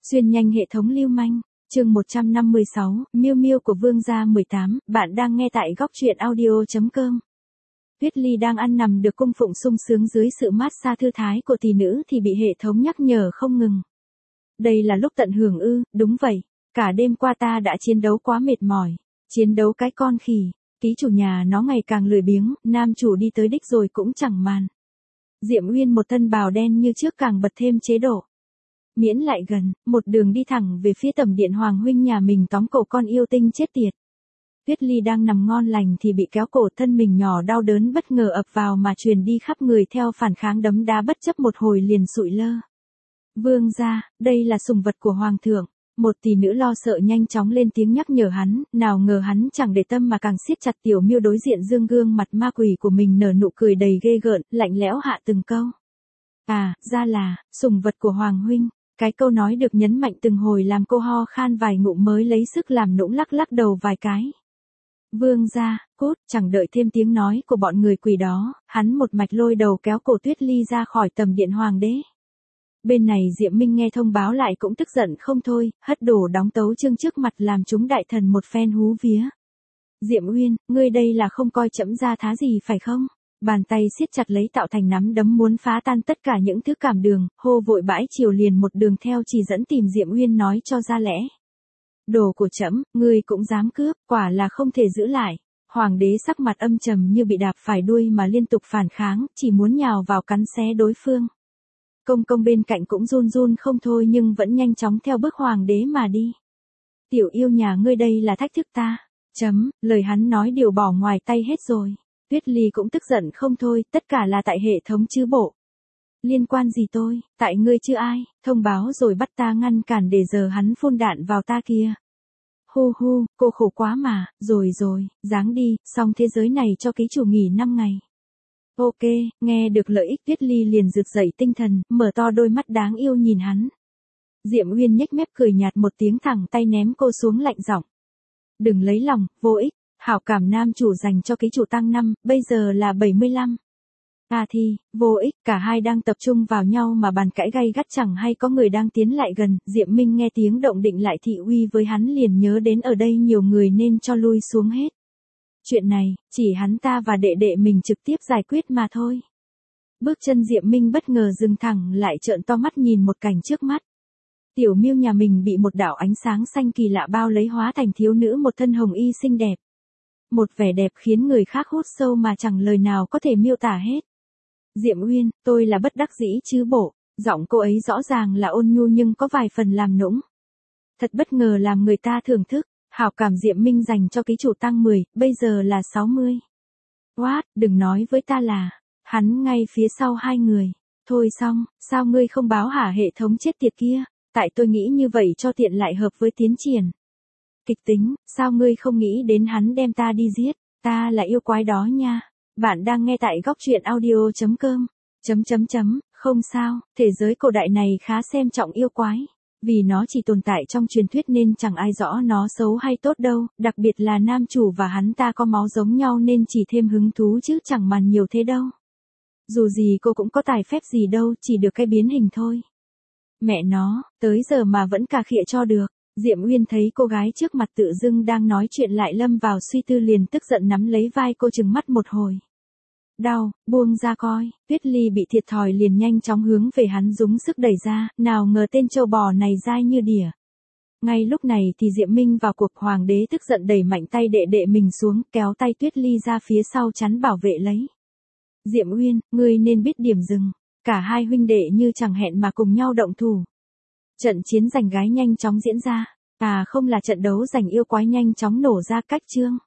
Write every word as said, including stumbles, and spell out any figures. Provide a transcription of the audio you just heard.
Xuyên nhanh hệ thống lưu manh, chương một trăm năm mươi sáu, Miêu Miêu của Vương gia mười tám, bạn đang nghe tại góc truyện audio chấm com. Tuyết Ly đang ăn nằm được cung phụng sung sướng dưới sự mát xa thư thái của tỷ nữ thì bị hệ thống nhắc nhở không ngừng. Đây là lúc tận hưởng ư? Đúng vậy, cả đêm qua ta đã chiến đấu quá mệt mỏi. Chiến đấu cái con khỉ, ký chủ nhà nó ngày càng lười biếng, nam chủ đi tới đích rồi cũng chẳng màn. Diệm Uyên một thân bào đen như trước càng bật thêm chế độ. Miễn lại gần, một đường đi thẳng về phía tẩm điện Hoàng huynh nhà mình tóm cổ con yêu tinh chết tiệt. Tuyết Ly đang nằm ngon lành thì bị kéo cổ, thân mình nhỏ đau đớn bất ngờ ập vào mà truyền đi khắp người, theo phản kháng đấm đá bất chấp một hồi liền sụi lơ. Vương gia, đây là sủng vật của Hoàng thượng. Một tỷ nữ lo sợ nhanh chóng lên tiếng nhắc nhở hắn, nào ngờ hắn chẳng để tâm mà càng siết chặt Tiểu Miêu đối diện dương gương mặt ma quỷ của mình, nở nụ cười đầy ghê gợn, lạnh lẽo hạ từng câu. À, ra là, sủng vật của Hoàng huynh. Cái câu nói được nhấn mạnh từng hồi làm cô ho khan vài ngụm mới lấy sức làm nũng lắc lắc đầu vài cái. Vương gia, cút, chẳng đợi thêm tiếng nói của bọn người quỷ đó, hắn một mạch lôi đầu kéo cổ Tuyết Ly ra khỏi tầm điện Hoàng đế. Bên này Diệm Minh nghe thông báo lại cũng tức giận không thôi, hất đổ đóng tấu chương trước mặt làm chúng đại thần một phen hú vía. Diệm Uyên, ngươi đây là không coi trẫm ra thá gì phải không? Bàn tay siết chặt lấy tạo thành nắm đấm muốn phá tan tất cả những thứ cảm đường, hô vội bãi chiều liền một đường theo chỉ dẫn tìm Diệm Uyên nói cho ra lẽ. Đồ của trẫm, ngươi cũng dám cướp, quả là không thể giữ lại. Hoàng đế sắc mặt âm trầm như bị đạp phải đuôi mà liên tục phản kháng, chỉ muốn nhào vào cắn xé đối phương. Công công bên cạnh cũng run run không thôi nhưng vẫn nhanh chóng theo bước hoàng đế mà đi. Tiểu yêu nhà ngươi đây là thách thức ta. Chấm, lời hắn nói điều bỏ ngoài tay hết rồi. Tuyết Ly cũng tức giận không thôi, tất cả là tại hệ thống chứ bộ. Liên quan gì tôi, tại ngươi chứ ai, thông báo rồi bắt ta ngăn cản để giờ hắn phun đạn vào ta kia. Hu hu, cô khổ quá mà, rồi rồi, giáng đi, xong thế giới này cho ký chủ nghỉ năm ngày. Ok, nghe được lợi ích Tuyết Ly liền rực dậy tinh thần, mở to đôi mắt đáng yêu nhìn hắn. Diệm Uyên nhếch mép cười nhạt một tiếng, thẳng tay ném cô xuống lạnh giọng. Đừng lấy lòng, vô ích, hảo cảm nam chủ dành cho ký chủ tăng năm, bây giờ là bảy mươi lăm. À thì, vô ích, cả hai đang tập trung vào nhau mà bàn cãi gay gắt chẳng hay có người đang tiến lại gần, Diệm Minh nghe tiếng động định lại thị uy với hắn liền nhớ đến ở đây nhiều người nên cho lui xuống hết. Chuyện này, chỉ hắn ta và đệ đệ mình trực tiếp giải quyết mà thôi. Bước chân Diệm Minh bất ngờ dừng thẳng lại, trợn to mắt nhìn một cảnh trước mắt. Tiểu Miêu nhà mình bị một đạo ánh sáng xanh kỳ lạ bao lấy, hóa thành thiếu nữ một thân hồng y xinh đẹp. Một vẻ đẹp khiến người khác hút sâu mà chẳng lời nào có thể miêu tả hết. Diệm Uyên, tôi là bất đắc dĩ chứ bộ, giọng cô ấy rõ ràng là ôn nhu nhưng có vài phần làm nũng. Thật bất ngờ làm người ta thưởng thức. Hảo cảm Diệm Minh dành cho ký chủ tăng mười, bây giờ là sáu mươi. What, đừng nói với ta là, hắn ngay phía sau hai người. Thôi xong, sao ngươi không báo hả hệ thống chết tiệt kia, tại tôi nghĩ như vậy cho tiện lại hợp với tiến triển. Kịch tính, sao ngươi không nghĩ đến hắn đem ta đi giết, ta là yêu quái đó nha. Bạn đang nghe tại góc truyện audio chấm com. Chấm chấm chấm, không sao, thế giới cổ đại này khá xem trọng yêu quái. Vì nó chỉ tồn tại trong truyền thuyết nên chẳng ai rõ nó xấu hay tốt đâu, đặc biệt là nam chủ và hắn ta có máu giống nhau nên chỉ thêm hứng thú chứ chẳng màn nhiều thế đâu. Dù gì cô cũng có tài phép gì đâu, chỉ được cái biến hình thôi. Mẹ nó, tới giờ mà vẫn cà khịa cho được. Diệm Uyên thấy cô gái trước mặt tự dưng đang nói chuyện lại lâm vào suy tư liền tức giận nắm lấy vai cô trừng mắt một hồi. Đau, buông ra coi, Tuyết Ly bị thiệt thòi liền nhanh chóng hướng về hắn dùng sức đẩy ra, nào ngờ tên trâu bò này dai như đỉa. Ngay lúc này thì Diệm Minh vào cuộc, hoàng đế tức giận đẩy mạnh tay đệ đệ mình xuống, kéo tay Tuyết Ly ra phía sau chắn bảo vệ lấy. Diệm Uyên, ngươi nên biết điểm dừng, cả hai huynh đệ như chẳng hẹn mà cùng nhau động thủ. Trận chiến giành gái nhanh chóng diễn ra, à không là trận đấu giành yêu quái nhanh chóng nổ ra cách chương.